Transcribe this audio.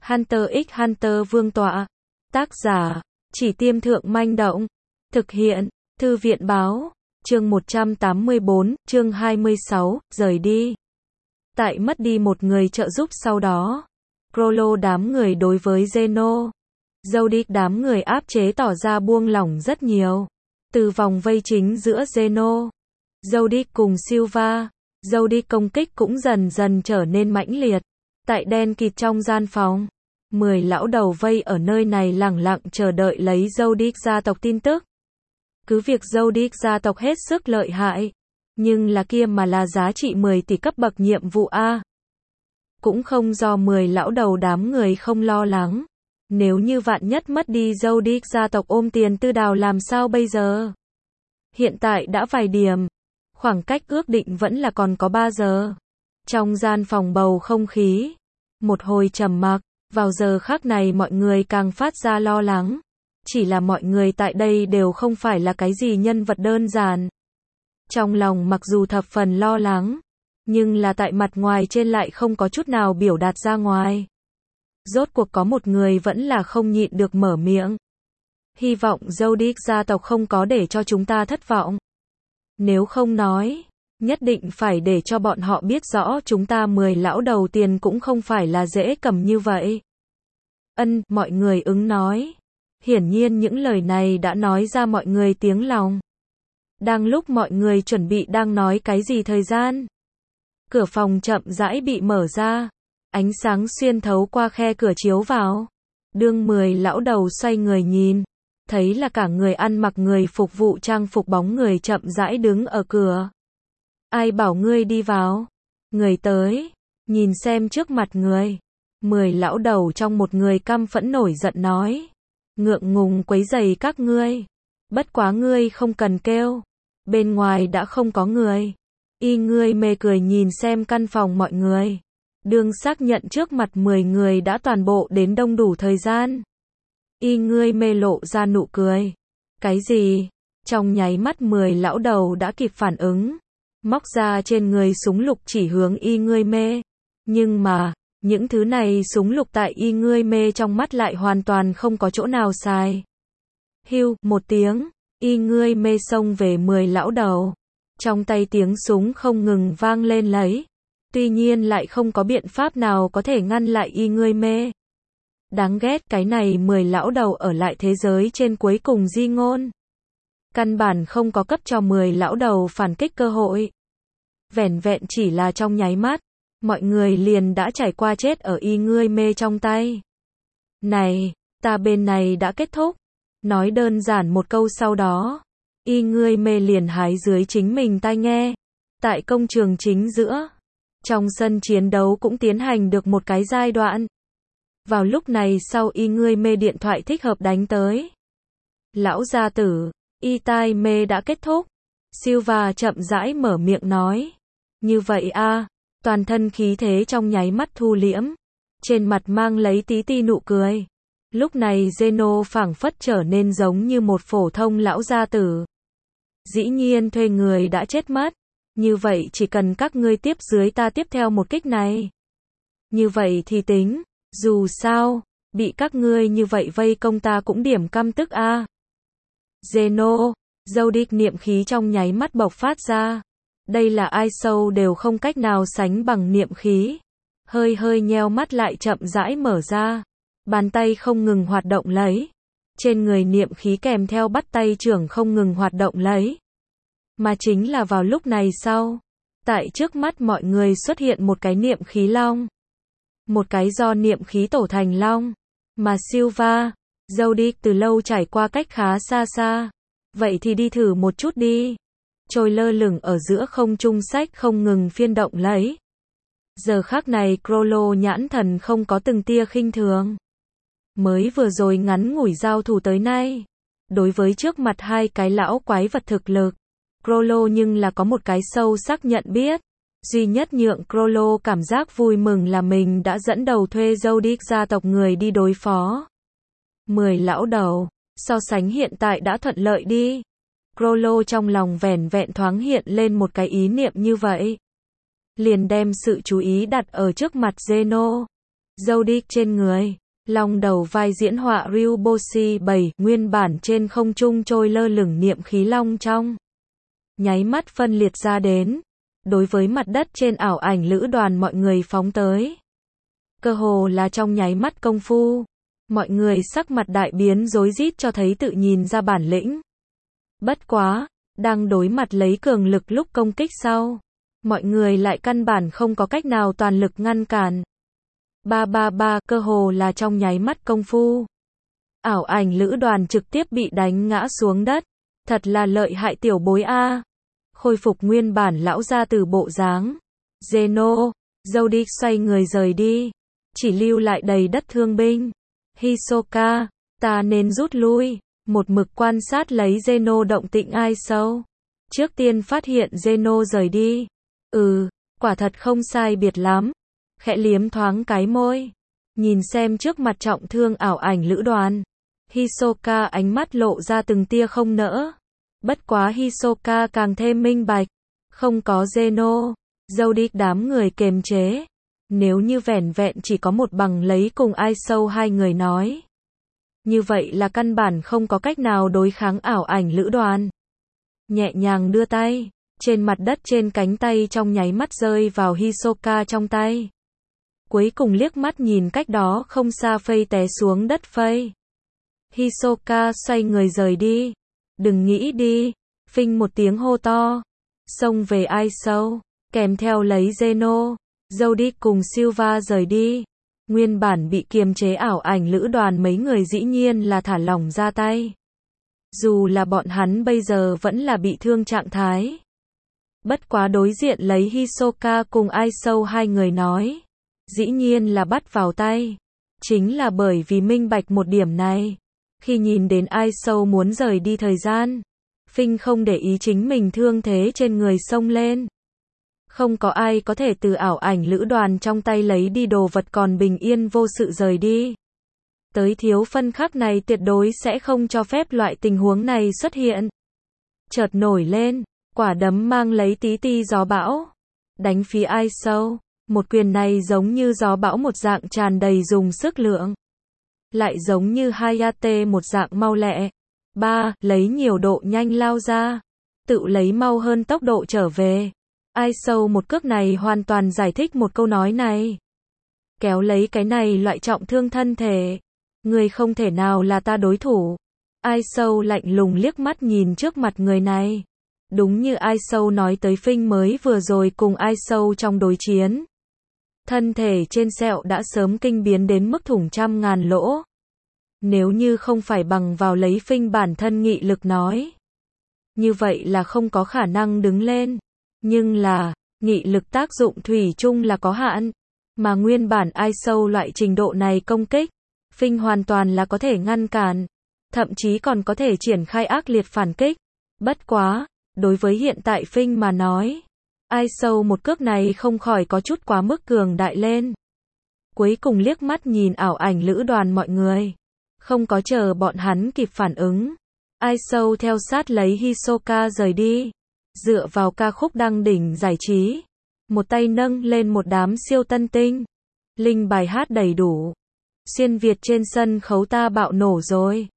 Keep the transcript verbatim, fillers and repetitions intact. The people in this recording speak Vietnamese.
Hunter x Hunter Vương tọa. Tác giả, Chỉ Tiêm Thượng Manh Động. Thực hiện, Thư viện Báo. Chương một trăm tám mươi bốn, chương hai mươi sáu, rời đi. Tại mất đi một người trợ giúp sau đó, Crollo đám người đối với Zeno, Zodiac đám người áp chế tỏ ra buông lỏng rất nhiều. Từ vòng vây chính giữa Zeno, Zodiac cùng Silva, Zodiac công kích cũng dần dần trở nên mãnh liệt. Tại đen kịt trong gian phòng, mười lão đầu vây ở nơi này lẳng lặng chờ đợi lấy Zodiac gia tộc tin tức. Cứ việc Zodiac gia tộc hết sức lợi hại, nhưng là kia mà là giá trị mười tỷ cấp bậc nhiệm vụ A. Cũng không do mười lão đầu đám người không lo lắng. Nếu như vạn nhất mất đi Zodiac gia tộc ôm tiền tư đào làm sao bây giờ? Hiện tại đã vài điểm, khoảng cách ước định vẫn là còn có ba giờ. Trong gian phòng bầu không khí, một hồi trầm mặc, vào giờ khắc này mọi người càng phát ra lo lắng. Chỉ là mọi người tại đây đều không phải là cái gì nhân vật đơn giản. Trong lòng mặc dù thập phần lo lắng, nhưng là tại mặt ngoài trên lại không có chút nào biểu đạt ra ngoài. Rốt cuộc có một người vẫn là không nhịn được mở miệng. Hy vọng Zodiac gia tộc không có để cho chúng ta thất vọng. Nếu không nói, nhất định phải để cho bọn họ biết rõ chúng ta mười lão đầu tiền cũng không phải là dễ cầm như vậy. Ân, mọi người ứng nói. Hiển nhiên những lời này đã nói ra mọi người tiếng lòng. Đang lúc mọi người chuẩn bị đang nói cái gì thời gian, cửa phòng chậm rãi bị mở ra. Ánh sáng xuyên thấu qua khe cửa chiếu vào. Đương mười lão đầu xoay người nhìn, thấy là cả người ăn mặc người phục vụ trang phục bóng người chậm rãi đứng ở cửa. Ai bảo ngươi đi vào? Người tới, nhìn xem trước mặt người. Mười lão đầu trong một người căm phẫn nổi giận nói. Ngượng ngùng quấy rầy các ngươi. Bất quá ngươi không cần kêu. Bên ngoài đã không có người. Y ngươi mê cười nhìn xem căn phòng mọi người. Đương xác nhận trước mặt mười người đã toàn bộ đến đông đủ thời gian. Y ngươi mê lộ ra nụ cười. Cái gì? Trong nháy mắt mười lão đầu đã kịp phản ứng. Móc ra trên người súng lục chỉ hướng y ngươi mê. Nhưng mà, những thứ này súng lục tại y ngươi mê trong mắt lại hoàn toàn không có chỗ nào xài. Hưu, một tiếng, y ngươi mê xông về mười lão đầu. Trong tay tiếng súng không ngừng vang lên lấy. Tuy nhiên lại không có biện pháp nào có thể ngăn lại y ngươi mê. Đáng ghét cái này mười lão đầu ở lại thế giới trên cuối cùng di ngôn. Căn bản không có cấp cho mười lão đầu phản kích cơ hội. Vẻn vẹn chỉ là trong nháy mắt, mọi người liền đã trải qua chết ở y ngươi mê trong tay. Này, ta bên này đã kết thúc. Nói đơn giản một câu sau đó, y ngươi mê liền hái dưới chính mình tai nghe. Tại công trường chính giữa, trong sân chiến đấu cũng tiến hành được một cái giai đoạn. Vào lúc này sau y ngươi mê điện thoại thích hợp đánh tới. Lão gia tử, y tai mê đã kết thúc. Silva chậm rãi mở miệng nói. Như vậy a, toàn thân khí thế trong nháy mắt thu liễm. Trên mặt mang lấy tí ti nụ cười. Lúc này Zeno phảng phất trở nên giống như một phổ thông lão gia tử. Dĩ nhiên thuê người đã chết mất. Như vậy chỉ cần các ngươi tiếp dưới ta tiếp theo một kích này. Như vậy thì tính, dù sao, bị các ngươi như vậy vây công ta cũng điểm căm tức a. À. Zeno, Zodiac niệm khí trong nháy mắt bộc phát ra. Đây là ai sâu đều không cách nào sánh bằng niệm khí. Hơi hơi nheo mắt lại chậm rãi mở ra. Bàn tay không ngừng hoạt động lấy. Trên người niệm khí kèm theo bắt tay trưởng không ngừng hoạt động lấy. Mà chính là vào lúc này sau, tại trước mắt mọi người xuất hiện một cái niệm khí long. Một cái do niệm khí tổ thành long. Mà Silva, Zodiac từ lâu trải qua cách khá xa xa. Vậy thì đi thử một chút đi. Trôi lơ lửng ở giữa không trung sách không ngừng phiên động lấy. Giờ khắc này Crollo nhãn thần không có từng tia khinh thường. Mới vừa rồi ngắn ngủi giao thủ tới nay. Đối với trước mặt hai cái lão quái vật thực lực, Crollo nhưng là có một cái sâu sắc nhận biết. Duy nhất nhượng Crollo cảm giác vui mừng là mình đã dẫn đầu thuê Zodiac gia tộc người đi đối phó. Mười lão đầu, so sánh hiện tại đã thuận lợi đi. Crollo trong lòng vẻn vẹn thoáng hiện lên một cái ý niệm như vậy. Liền đem sự chú ý đặt ở trước mặt Zeno. Zodiac trên người. Long đầu vai diễn họa Ryuboshi bảy, nguyên bản trên không trung trôi lơ lửng niệm khí long trong nháy mắt phân liệt ra đến. Đối với mặt đất trên ảo ảnh lữ đoàn mọi người phóng tới. Cơ hồ là trong nháy mắt công phu. Mọi người sắc mặt đại biến rối rít cho thấy tự nhìn ra bản lĩnh. Bất quá, đang đối mặt lấy cường lực lúc công kích sau. Mọi người lại căn bản không có cách nào toàn lực ngăn cản. Ba ba ba, cơ hồ là trong nháy mắt công phu. Ảo ảnh lữ đoàn trực tiếp bị đánh ngã xuống đất. Thật là lợi hại tiểu bối a. Khôi phục nguyên bản lão gia từ bộ dáng. Zeno, Zodiac xoay người rời đi. Chỉ lưu lại đầy đất thương binh. Hisoka, ta nên rút lui. Một mực quan sát lấy Zeno động tĩnh ai sâu. Trước tiên phát hiện Zeno rời đi. Ừ, quả thật không sai biệt lắm. Khẽ liếm thoáng cái môi. Nhìn xem trước mặt trọng thương ảo ảnh lữ đoàn. Hisoka ánh mắt lộ ra từng tia không nỡ. Bất quá Hisoka càng thêm minh bạch. Không có Zeno, Zodiac đám người kềm chế. Nếu như vẻn vẹn chỉ có một bằng lấy cùng ai sâu hai người nói. Như vậy là căn bản không có cách nào đối kháng ảo ảnh lữ đoàn. Nhẹ nhàng đưa tay. Trên mặt đất trên cánh tay trong nháy mắt rơi vào Hisoka trong tay. Cuối cùng liếc mắt nhìn cách đó không xa phây té xuống đất phây. Hisoka xoay người rời đi. Đừng nghĩ đi. Phinh một tiếng hô to. Xông về ai sâu. Kèm theo lấy Zeno. Zodiac cùng Silva rời đi. Nguyên bản bị kiềm chế ảo ảnh lữ đoàn mấy người dĩ nhiên là thả lỏng ra tay. Dù là bọn hắn bây giờ vẫn là bị thương trạng thái. Bất quá đối diện lấy Hisoka cùng ai sâu hai người nói. Dĩ nhiên là bắt vào tay. Chính là bởi vì minh bạch một điểm này. Khi nhìn đến ai sâu muốn rời đi thời gian. Phinh không để ý chính mình thương thế trên người xông lên. Không có ai có thể từ ảo ảnh lữ đoàn trong tay lấy đi đồ vật còn bình yên vô sự rời đi. Tới thiếu phân khắc này tuyệt đối sẽ không cho phép loại tình huống này xuất hiện. Chợt nổi lên, quả đấm mang lấy tí ti gió bão. Đánh phía ai sâu. Một quyền này giống như gió bão một dạng tràn đầy dùng sức lượng. Lại giống như Hayate một dạng mau lẹ. Ba, lấy nhiều độ nhanh lao ra. Tự lấy mau hơn tốc độ trở về. Ai sâu một cước này hoàn toàn giải thích một câu nói này. Kéo lấy cái này loại trọng thương thân thể. Người không thể nào là ta đối thủ. Ai sâu lạnh lùng liếc mắt nhìn trước mặt người này. Đúng như ai sâu nói tới Phinh mới vừa rồi cùng ai sâu trong đối chiến. Thân thể trên sẹo đã sớm kinh biến đến mức thủng trăm ngàn lỗ. Nếu như không phải bằng vào lấy Phinh bản thân nghị lực nói. Như vậy là không có khả năng đứng lên. Nhưng là, nghị lực tác dụng thủy chung là có hạn. Mà nguyên bản ai sâu loại trình độ này công kích. Phinh hoàn toàn là có thể ngăn cản. Thậm chí còn có thể triển khai ác liệt phản kích. Bất quá, đối với hiện tại Phinh mà nói. Ai sâu một cước này không khỏi có chút quá mức cường đại lên. Cuối cùng liếc mắt nhìn ảo ảnh lữ đoàn mọi người. Không có chờ bọn hắn kịp phản ứng. Ai sâu theo sát lấy Hisoka rời đi. Dựa vào ca khúc đăng đỉnh giải trí. Một tay nâng lên một đám siêu tân tinh. Linh bài hát đầy đủ. Xuyên Việt trên sân khấu ta bạo nổ rồi.